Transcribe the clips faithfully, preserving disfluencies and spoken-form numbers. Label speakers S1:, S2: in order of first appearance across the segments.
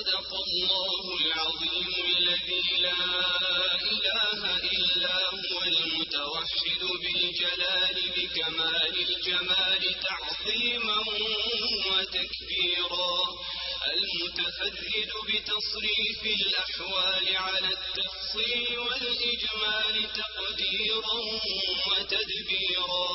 S1: صدق الله العظيم الذي لا إله إلا هو المتوحد بالجلال بكمال الجمال تعظيما وتكبيرا، المتفرد بتصريف الأحوال على التفصيل والإجمال تقديرا وتدبيرا،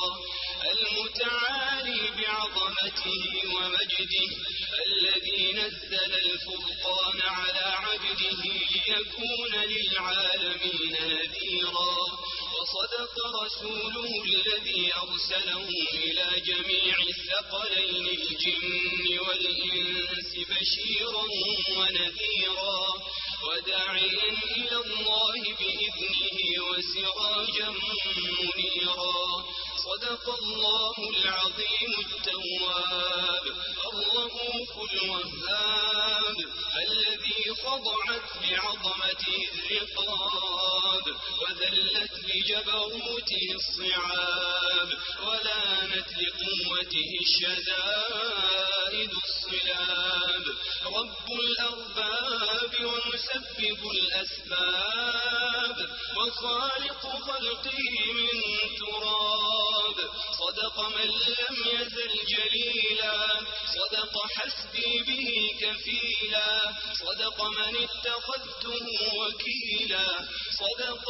S1: المتعالي بعظمته ومجده الذي نزل الفرقان على عبده ليكون للعالمين نذيرا، وصدق رسوله الذي أرسله إلى جميع الثقلين الجن والإنس بشيرا ونذيرا، وداعيا إلى الله بإذنه وسراجا منيرا. صدق الله العظيم التواب الرؤوف الوهاب الذي خضعت بعظمته الرقاب وذلت لجبروته الصعاب ولانت لقوته الشدائد الصلاب، رب الأرباب ومسبب الأسباب وخالق خلقه من تراب، صدق من لم يزل جليلا، صدق حسبي به كفيلا، صدق من اتخذته وكيلا، صدق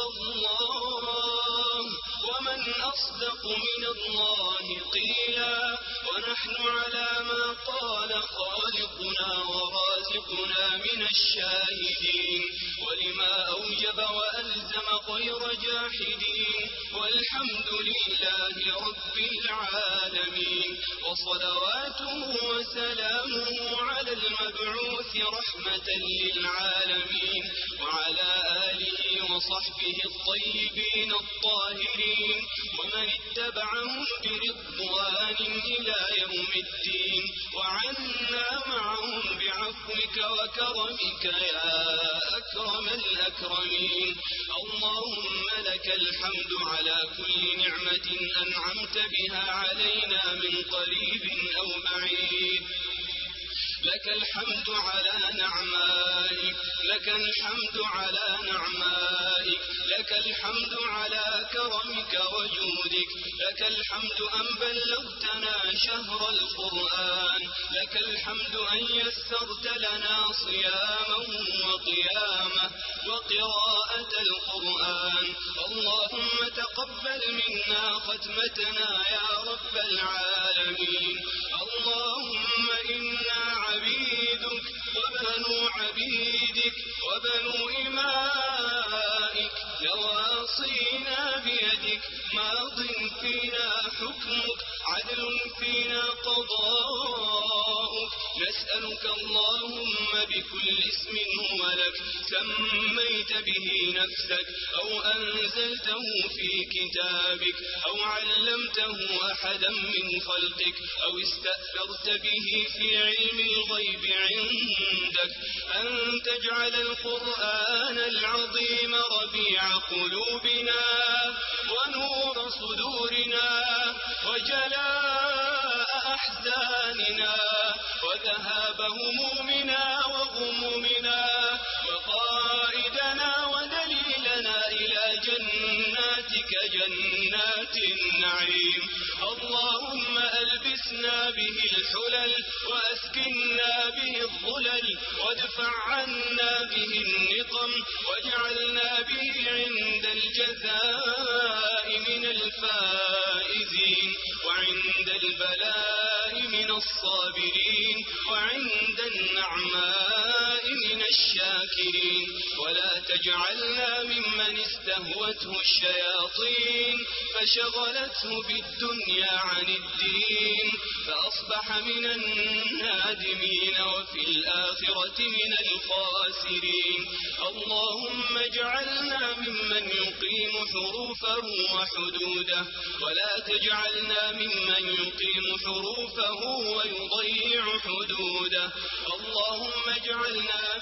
S1: الله ومن أصدق من الله قيلا، ونحن على ما قال خالقنا ورازقنا من الشاهدين، ولما أوجب وألزم غير جاحدين، والحمد لله رب العالمين، وصلواته وسلامه على المبعوث رحمة للعالمين، وعلى آله وصحبه الطيبين الطاهرين، ومن اتبعهم برضوان إلى يوم الدين، وعنا معهم بعفوك وكرمك يا أكرم الأكرمين. اللهم لك الحمد على كل نعمة أنعمت بها علينا من قريب أو بعيد، لك الحمد على نعمائك، لك الحمد على نعمائك، لك الحمد على كرمك وجودك، لك الحمد أن بلغتنا شهر القرآن، لك الحمد أن يسرت لنا صيامه وقيامه وقراءة القرآن. اللهم تقبل منا ختمتنا يا رب العالمين. اللهم إنا عبيدك وبنو عبيدك وبنو إمائك، نواصينا بيدك، ماض فينا حكمك، عدل فينا قضاؤك، نسألك اللهم بكل اسم هو لك سميت به نفسك أو أنزلته في كتابك أو علمته أحدا من خلقك أو استأثرت به في علم الغيب عندك، أن تجعل القرآن العظيم ربيع قلوبنا ونور صدورنا وجلاء أحزاننا وذهاب همومنا وغمومنا وقائدنا ودليلنا إلى جناتك جنات النعيم. اللهم ألبسنا به الحلل وأسكننا به الظلل وادفع عنا به النقم واجعلنا به عند الجزاء من الفائزين وعند البلاء من الصابرين وعند النعماء من الشاكرين، ولا تجعلنا ممن استهوته الشياطين فشغلته بالدنيا عن الدين فأصبح من النادمين وفي الآخرة من الخاسرين. اللهم اجعلنا ممن يقيم حروفه وحدوده ولا تجعلنا ممن يقيم حروفه ويضيع حدوده. اللهم اجعلنا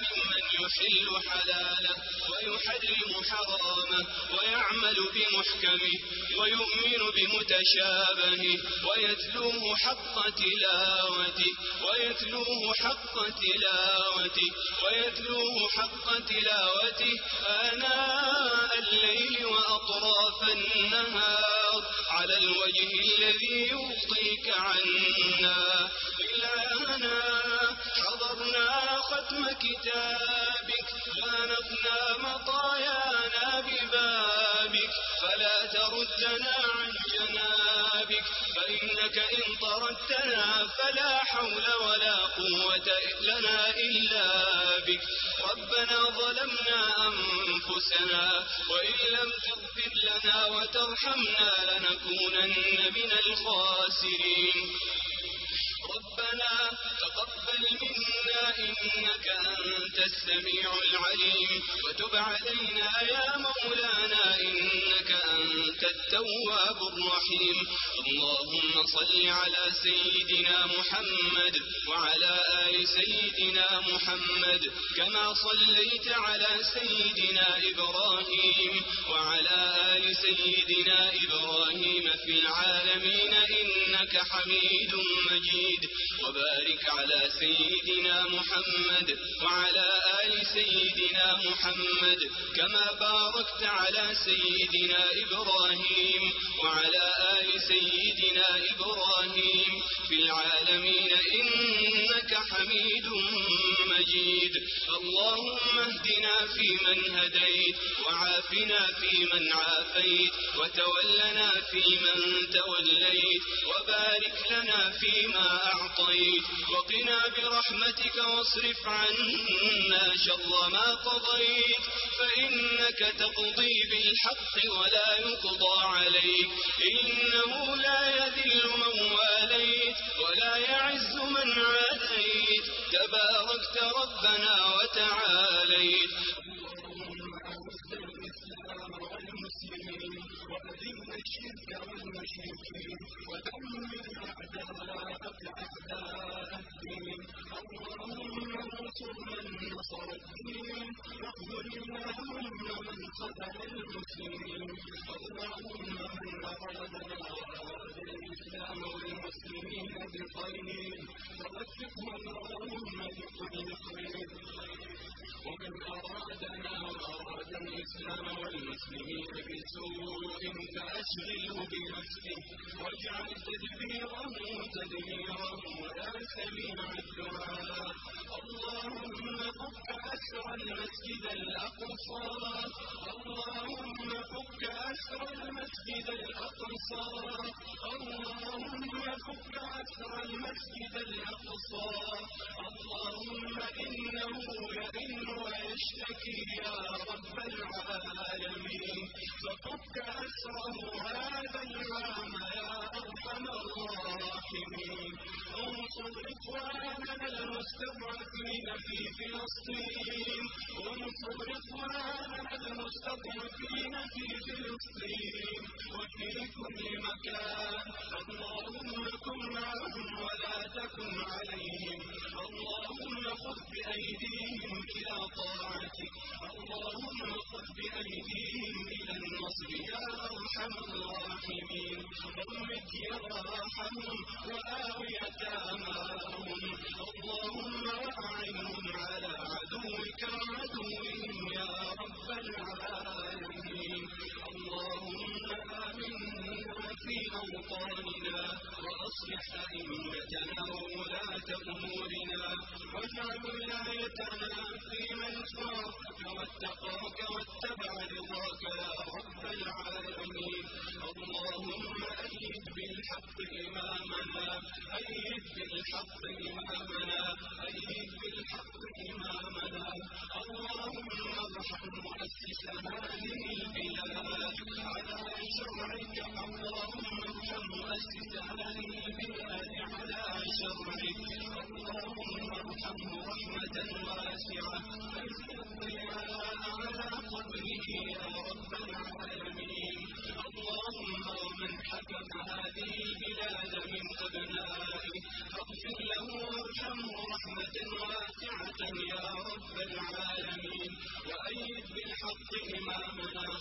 S1: ممن يحل حلاله ويحرم حرامه ويعمل بمحكمه ويؤمن بمتشابهه ويتلوه حق تلاوته ويتلوه حق تلاوته ويتلوه حق تلاوته آناء الليل وأطراف النهار على الوجه الذي يرضيك عنا. إلهنا حضرنا ختم كتابك وانفنا مطايانا ببابك فلا تردنا عن جنابك فإنك إن طردتنا فلا حول ولا قوة لنا إلا بك. ربنا ظلمنا أنفسنا وإن لم تغفر لنا وترحمنا لنكونن من الخاسرين. ربنا تقبل منا إنك أنت السميع العليم وتب علينا يا مولانا إنك أنت التواب الرحيم. اللهم صل على سيدنا محمد وعلى آل سيدنا محمد كما صليت على سيدنا إبراهيم وعلى آل سيدنا إبراهيم في العالمين إنك حميد مجيد. وبارك على سيدنا محمد وعلى آل سيدنا محمد كما باركت على سيدنا إبراهيم وعلى آل سيدنا إبراهيم في العالمين إنك حميد مجيد. اللهم اهدنا فيمن هديت وعافنا فيمن عافيت وتولنا فيمن توليت وبارك لنا فيما أعطيت وقنا برحمتك واصرف عنا شر ما قضيت فإنك تقضي بالحق ولا يقضى عليك إنه لا يذل من واليت ولا يعز من عاديت تباركت ربنا وتعاليت. وأذل الشرك والمشركين ودمر أعداءك أعداء الدين. اللهم انصر من نصر الدين واخذل اللهم من قتل المسلمين. اللهم من أرادنا وأراد الإسلام والمسلمين بخير فوفقه اللهم لكل خير ومن أرادنا وأراد الإسلام والمسلمين بسوء فأشغله بنفسه واجعل تدبيره تدميره ولا سميع الدعاء. اللهم فك أسر المسجد الأقصى اللهم فك أسر المسجد الأقصى اللهم فك أسر المسجد الأقصى. اللهم إنه يئن ويشتكي يا رب العالمين ففك أسره هذا العام يا أرحم الراحمين. انصر إخواننا المستضعفين في فلسطين انصر إخواننا المستضعفين في فلسطين وفي كل مكان. اللهم كن معهم ولا تكن عليهم. اللهم خذ بأيديهم إلى طاعتك. اللهم خذ بأيديهم إلى النصر يا أرحم الراحمين. ضمد جراحهم وآو يتاماهم. اللهم وأعنهم على عدوك وعدوهم يا رب العالمين. اللهم آمنا في أوطاننا وأصلح أئمتنا وولاة أمورنا واجعل ولايتنا في من خافك واتقاك واتبع رضاك يا رب العالمين. اللهم أيد بالحق إمامنا أيد بالحق إمامنا أيد بالحق إمامنا. اللهم ارحم مؤسس هذه البلاد على شرعك. اللهم ارحم مؤسس هذه البلاد على شرعك. اللهم ارحمه رحمة واسعة انزل الضياء على قبره يا رب العالمين. اللهم ومن حكم هذه البلاد من أبنائه فاغفر له وارحمه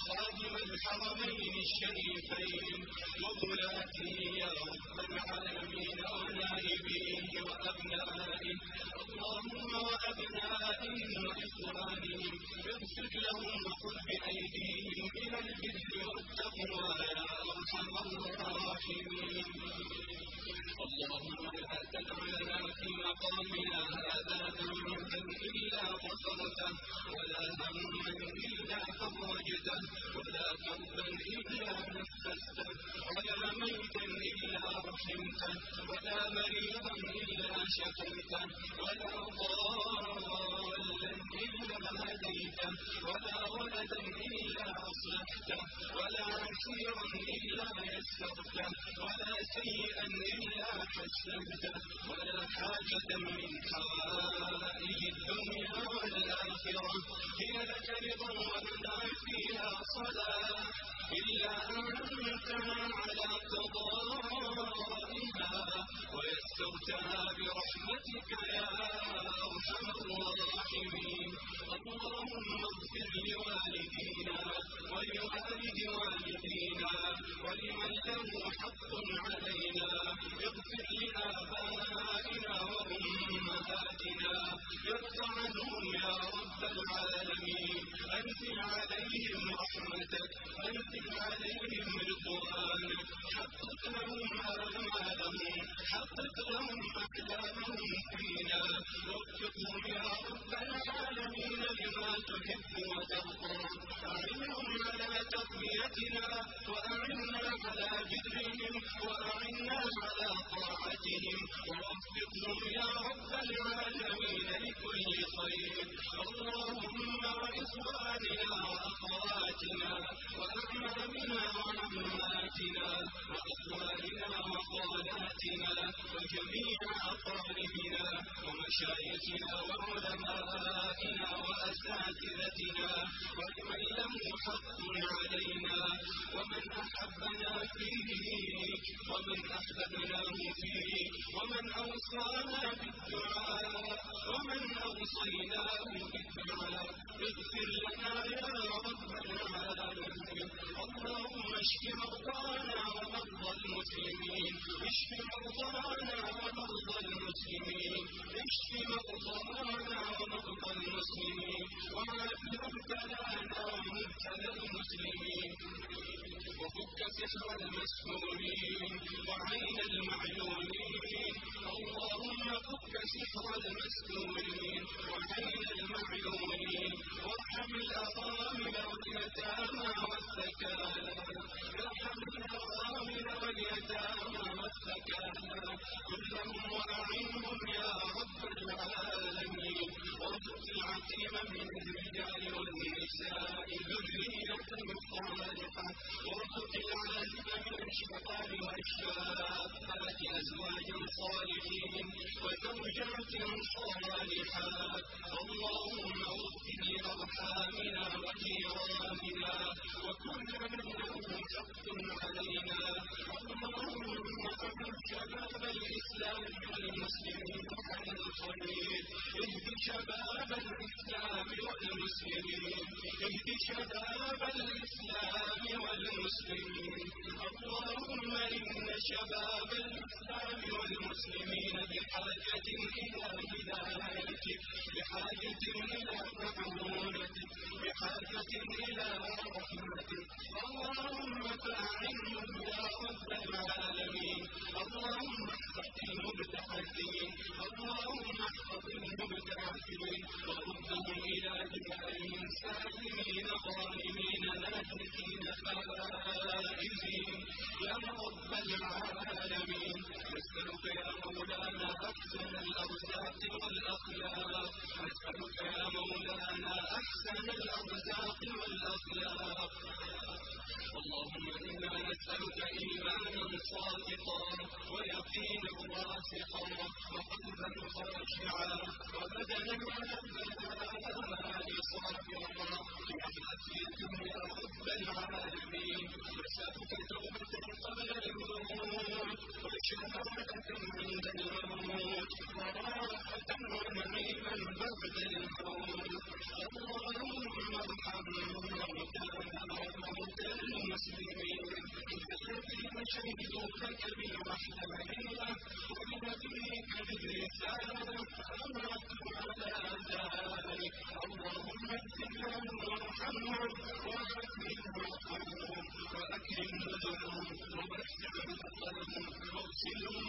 S1: خادم الحرمين الشريفين وولاته يا رب العالمين ونائبيه وأبنائه اللهم وأبنائهم وإخوانهم اغفر لهم وخذ بأيديهم إلى البر والتقوى يا أرحم الراحمين اللهم لا تدع لنا في مقامنا هذا ذنبا إلا غفرته ولا هما إلا فرجته ولا كربا إلا نفسته ولا ميتا إلا رحمته ولا مريضا إلا شفيته ولا ضالا إلا هديته ولا ولدا إلا أصلحته ولا عسيرا إلا يسرته ولا سيئا إلا حسنته ولا حاجة من حوائج الدنيا والآخرة هي لك رضا ولنا فيها صلاة إلا أنتنا على قضائها ويسرتها برحمتك يا أرحم الراحمين اللهم اغفر لوالدينا ولوالد والدينا ولمن له حق علينا اغفر لآبائنا وأمهاتنا ارض عنهم يا رب العالمين أنزل عليهم رحمتك أنزل عليهم رضوانك حقق لهم آمالهم حقق لهم أحلامهم فينا وفقهم يا رب العالمين لما تحب وترضى أعنهم على تقويتنا وأعنا على برهم وأعنا على طاعتهم ووفقهم يا رب العالمين لكل خير اللهم وإخواننا وأخواتنا وأعمامنا وعماتنا وأخوالنا وخالاتنا وجميع أقاربنا ومشايخنا وعلمائنا وأساتذتنا ولمن له حق علينا ومن أحبنا فيه ومن أحببناه فيه ومن أوصانا بالدعاء ومن أوصيناه بالدعاء اغفر لنا يا رب العالمين اللهم اشف مرضانا ومرضى المسلمين اشف مرضانا ومرضى المسلمين اشف مرضانا ومرضى المسلمين وعاف مبتلانا ومبتلى المسلمين وفك سحر المسحورين وعين المعيونين اللهم فك سحر المسحورين وعين المعيونين وارحم الأرامل واليتامى والسكالى ارحم الأرامل واليتامى والسكالى كلهم وأعنهم يا رب العالمين وارزق العتيم من الرجال والنساء ذرية صالحة وارزق العالم من الشباب والشابات أزواجا صالحين وزوجات صالحات اللهم اغفر لأرحامنا وجيراننا وكل من له حق علينا اللهم اعن شباب الإسلام والمسلمين على الخير اهد شباب الإسلام والمسلمين اهد شباب الإسلام والمسلمين اللهم إن شباب الإسلام والمسلمين بحاجة إلى هدايتك بحاجة إلى معونتك بحاجة إلى رحمتك اللهم فأعنهم يا رب العالمين اللهم احفظ المبتعثين اللهم احفظ المبتعثين وردهم إلى ديارهم سالمين غانمين ناجحين فائزين يا رب العالمين نسألك يا مولانا أحسن الأرزاق والأخلاق نسألك يا مولانا أحسن الأرزاق والأخلاق المسلمين الذين شهدوا لك بالوحدانية وبنبيك بالرسالة وماتوا على ذلك اللهم اغفر لهم وارحمهم وعافهم واغفرهم وأكرم نزلهم ووسع مدخلهم واغسلهم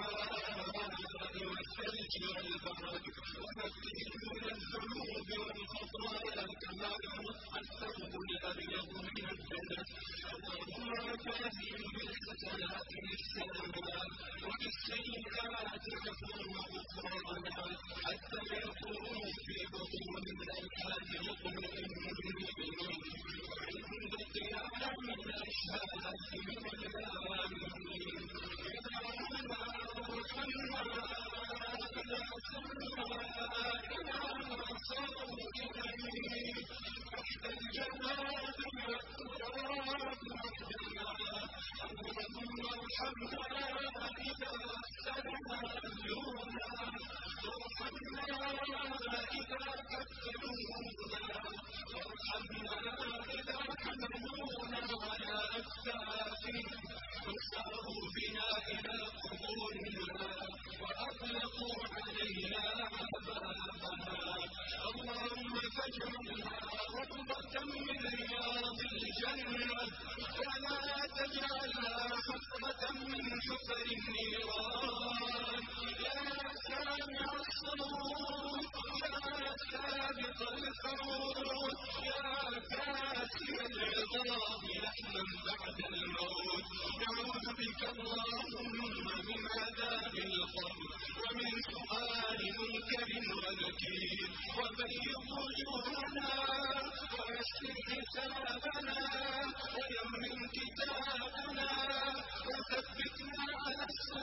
S1: بالماء والثلج والبرد ونقهم من الذنوب والخطايا كما ينقى الثوب الأبيض من الدنس اللهم وكافهم بالحسنات إحسانا وبالسيئات عفوا وغفرانا حتى يكونوا في بطون الأجحاد مطمئنين وعند قيام الأشهاد من الآمنين إذا ربنا ارحمنا إذا سرنا إلى ما صاروا إليه تحت الجنات والتراب وحدنا اللهم ارحمنا إذا أحسننا أهلنا وارحمنا إذا كفرونا وارحمنا إذا حملونا على أكتافهم وساروا بنا إلى قبورنا وأطلقوا علينا عذابنا اللهم فاجعلنا روضة من رياض الجنة ولا تجعلنا حفرة من حفر النيران يا سامع الصوت يا سابق الخوف يا كاسي العظام لحما بعد الموت نعوذ بك اللهم من عذاب القبر ومن سؤال منكر ونكير وبيض وجوهنا ويسر حسابنا ويمن كتابنا وثبتنا على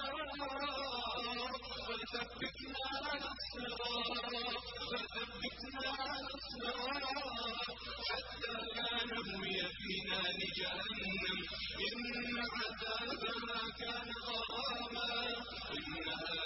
S1: الصراط وثبتنا على الصراط وثبتنا على الصراط حتى لا نهوي في نار جهنم إن عذابها كان غراما إنها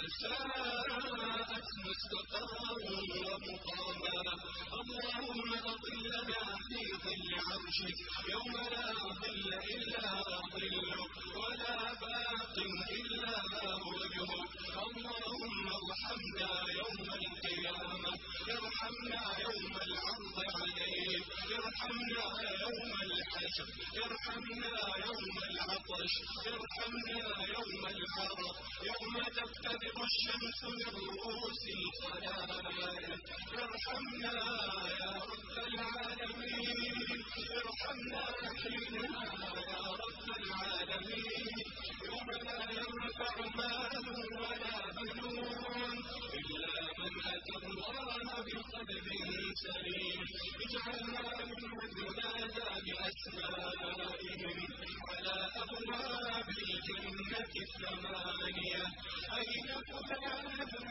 S1: ساءت مستقرا ومقاما اللهم أظلنا في ظل عرشك يوم لا ظل إلا ظلك ولا باق إلا وجهك اللهم ارحمنا يوم القيامة ارحمنا يوم العرض عليك ارحمنا يوم الحشر ارحمنا يوم العطش ارحمنا يوم العرق يوم تفترق الشمس من رؤوس الخلائق ارحمنا يا رب العالمين ارحمنا حيننا يا رب العالمين يوم لا ينفع مال ولا بنون إلا من أتى الله بقلب سليم اجعلنا ممن ينادى بأسمائهم على أبواب الجنة الثمانية أين فلان ابن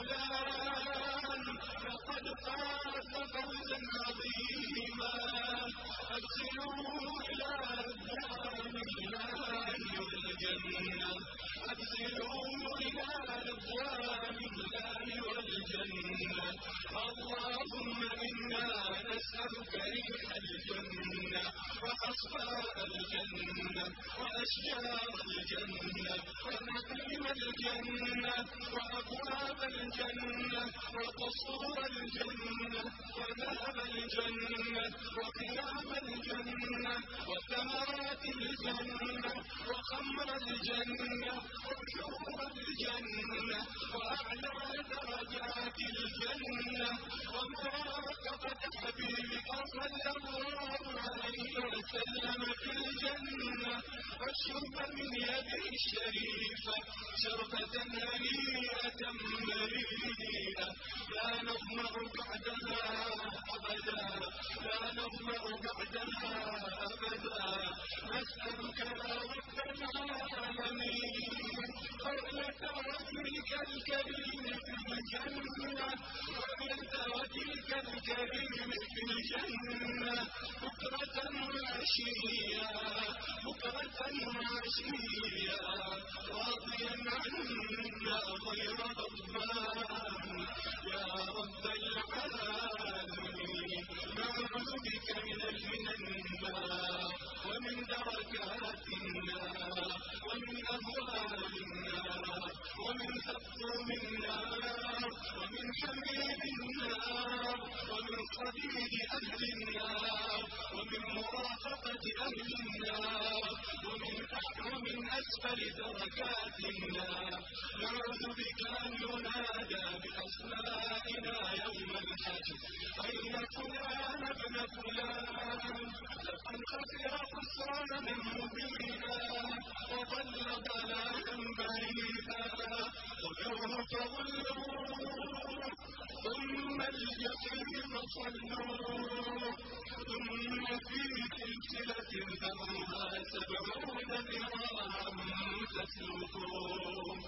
S1: فلان لقد فاز فوزا عظيما أدخلوا إلى رضوان الله والجنة أدخلوا إلى رضوان الله والجنة اللهم إنا نسألك ريح الجنة وأصفاء الجنة وأشجار الجنة ونعيم الجنة وأبواب الجنة وقصور الجنة وذهب الجنة وثياب الجنة وثمرات الجنة وخمر الجنة وشرب الجنة وأعلى درجات الجنة ومراقبة حبيبك صلى الله عليه وسلم في الجنة والشرب من يده الشريفة شربة هنيئة مريئة لا نظمأ بعدها أبدا لا نظمأ بعدها أبدا نسألك يا رب العالمين رؤية وجهك الكريم في الجنة رؤية وجهك الكريم في الجنة بكرة وعشيا بكرة وعشيا راضيا عنا غير غضبان يا رب العالمين نعوذ بك من النار ومن درك أسفل دركات النار. نعوذ بك أن ينادى بأسمائنا يوم الحشر أين فلان ابن فلان، لقد خسر خسرانا مبينا وضل ضلالا بعيدا. خذوه فغلوه ثم الجحيم صلوه ثم في سلسلة ذرعها سبعون ذراعا فاسلكوه.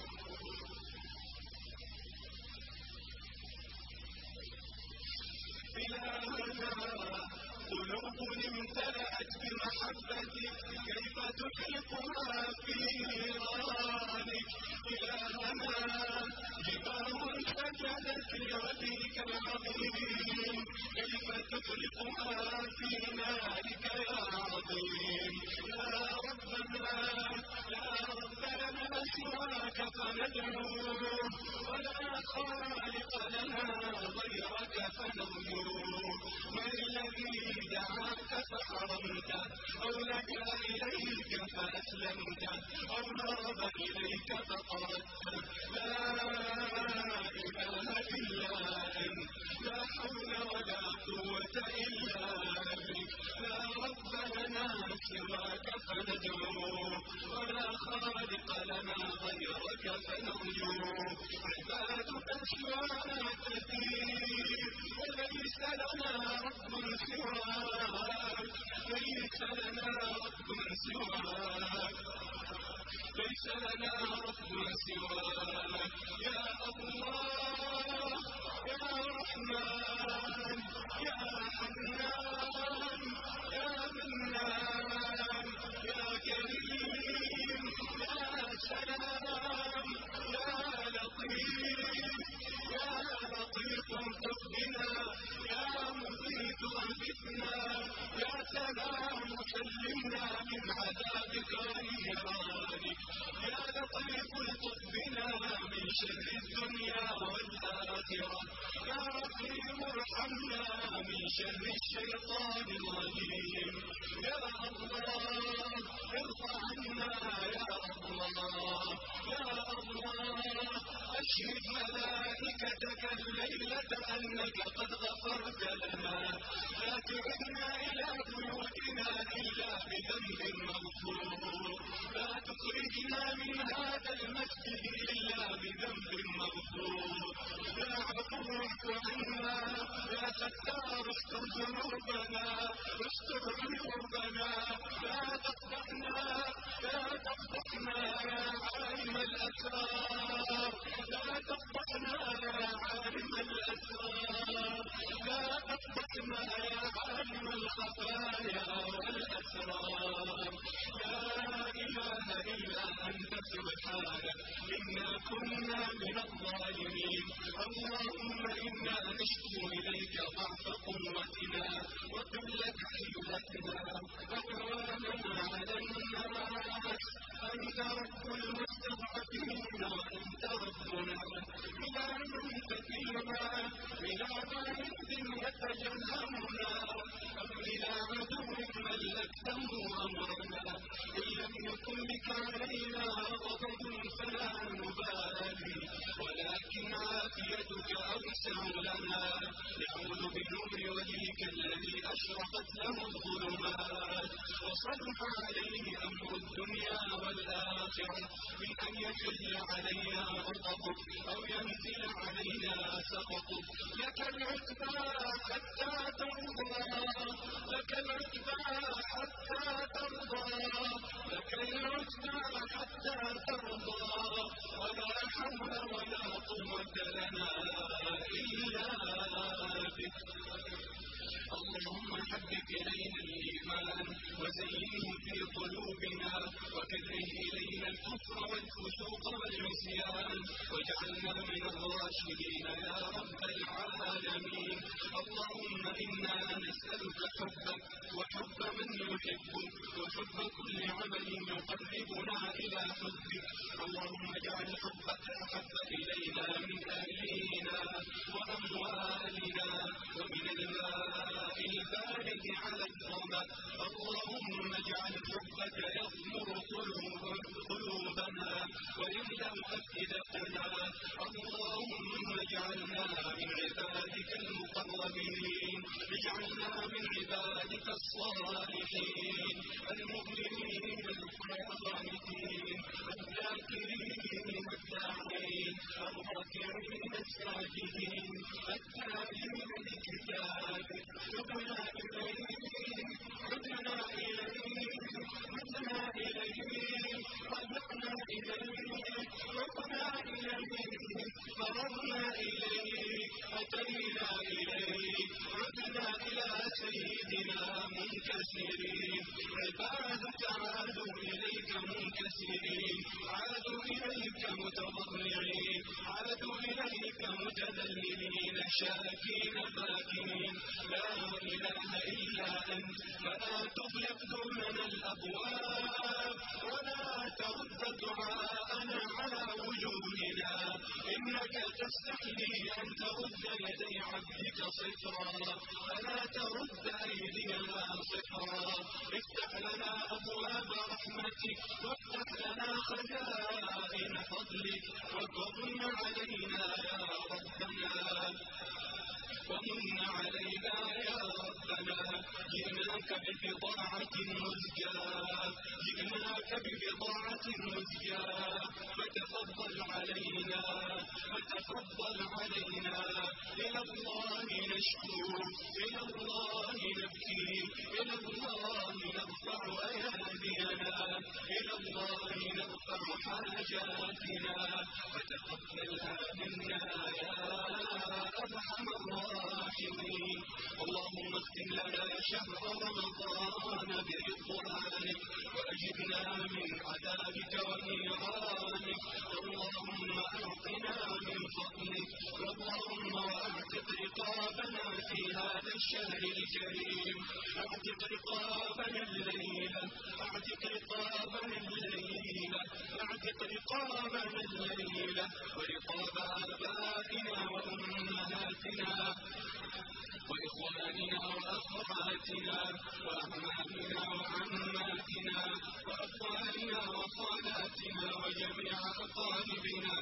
S1: إلهنا قلوب امتلأت بمحبتك كيف تحرقها في نيرانك. إلهنا جبال سجدت لوجهك العظيم كيف تحرقها في نارك يا عظيم. يا ربنا لا رب لنا سواك فندعوه ولا خالق لنا غيرك فنرجوه. من الذي دعاك فحرمته أو لجأ إليك فأسلمته أو نرب إليك فطردته؟ لا إله إلا أنت، لا حول ولا قوة إلا بك. لا رب لنا سواك فندعوه ولا خالق لنا غيرك فنرجوه. عبادك سوانا كثير وليس لنا رب سواك، ليس لنا رب سواك، ليس لنا رب سواك. يا الله يا رحمن يا حنان يا منان يا كريم يا سلام يا لطيف يا لطيف الطف بنا يا مغيث اغثنا يا سلام سلمنا من عذابك ونيرانك. يا لطيف الطف بنا من شر الدنيا والآخرة. يا رحيم ارحمنا من شر الشيطان الرجيم. يا الله ارفع عنا يا الله يا الله. أشهد ملائكتك الليلة أنك قد غفرت لنا. لا تعدنا إلى بيوتنا إلا بذنب مغفور. لا تخرجنا من هذا المسجد إلا بذنب مغفور. يا عفو اعف عنا يا ستار استر ذنوبنا استر عيوبنا. لا تفضحنا لا تفضحنا يا عالم الأسرار. لا تفضحنا يا عالم الأسرار. لا تفضحنا يا عالم الخفايا والأسرار. لا إله إلا أنت سبحانك إنا كنا من الظالمين. اللهم إنا نشكو إليك ضعف قوتنا وقلة حيلتنا وهواننا على الناس. أنت رب المستضعفين وأنت ربنا. إلى من تكلنا إلى عند يتجهمنا أم إلى عدو ملكته أمرنا. إن لم يكن بك علينا غضب فلا نبالي ولكن عافيتك أوسع لنا. نعوذ بنور وجهك الذي أشرقت له الظلمات وصلح عليه أمر الدنيا والآخرة من أن يحل علينا غضبك أو ينزل علينا سخطك. لك العتبى حتى ترضى لك العتبى حتى ترضى لك العتبى حتى ترضى. ولا حول ولا قوة لنا إلا بك. اللهم حبب إلينا الإيمان وزينه في قلوبنا وكره إلينا الكفر والفسوق والعصيان واجعلنا من الراشدين يا رب العالمين. اللهم إنا نسألك حبك وحب من يحبك وحب كل عمل يقربنا إلى حبك. اللهم اجعل حبك أحب إلينا من أهلنا وأموالنا ومن الماء البارد على الظما. اللهم اجعل حبك يغمر قلوبنا ويملأ أفئدتنا. اللهم اجعلنا من عبادك المقربين، اجعلنا من عبادك الصالحين المؤمنين القانتين الذاكرين الداعين الراكعين الساجدين التائبين لكتابك. تبنا إليك عدنا إليك عدنا إليك رجعنا إليك رجعنا إليك فررنا إليك أتينا إليك عدنا إلى سيدنا منكسرين. عبادك عادوا إليك منكسرين، عادوا إليك متضرعين، عادوا إليك متذللين شاكين باكين. لا إله إلا أنت، فلا تغلق دوننا الأبواب ولا ترد دعاءنا على وجوهنا. إنك تستحيي أن ترد يدي عبدك صفرا، فلا ترد أيدينا صفرا. افتح لنا أبواب رحمتك وافتح لنا خزائن فضلك ومن علينا يا ربنا ومن علينا يا ربنا. جئناك ببضاعة مزجاة، جئناك ببضاعة مزجاة فتفضل علينا فتفضل علينا. إلى الله نشكو، إلى الله نبكي، إلى الله نرفع أيادينا، إلى الله نرفع حاجاتنا فتقبلها منا يا أرحم الراحمين. اللهم اختم لنا شهر رمضان برضوانك وأجرنا من عذابك ونيرانك. اللهم أعطنا من فضلك، اللهم أعتق رقابنا في هذا الشهر الكريم. أعتق رقابنا الليلة، أعتق رقابنا الليلة، أعتق رقابنا الليلة ورقاب آبائنا وأمهاتنا وإخواننا وأخواتنا وأعمامنا وعماتنا وأخواننا وخالاتنا وجميع أقاربنا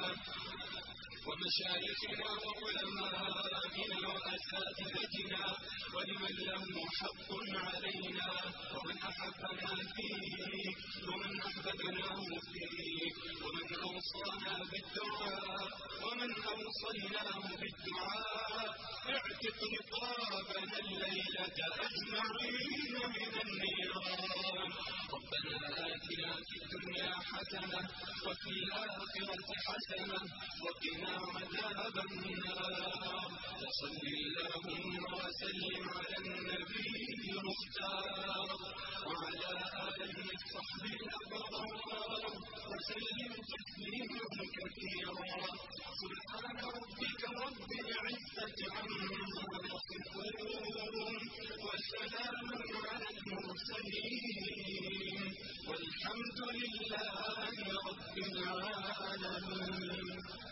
S1: ومشايخنا وعلمائنا وأساتذتنا ولمن له حق علينا ومن أحبنا فيك ومن أحببناه فيك ومن أوصانا بالدعاء ومن أوصيناه بالدعاء. اعتق رقابنا الليلة أجمعين من النيران. ربنا آتنا في الدنيا حسنة وفي الآخرة حسنة وقنا عذاب النار. وصل اللهم وسلم على النبي المختار وعلى آله وصحبه الأبرار وسلم تسليما كثيرا. سبحان ربك رب العزة عما يصفون وسلام على المرسلين والحمد لله رب العالمين.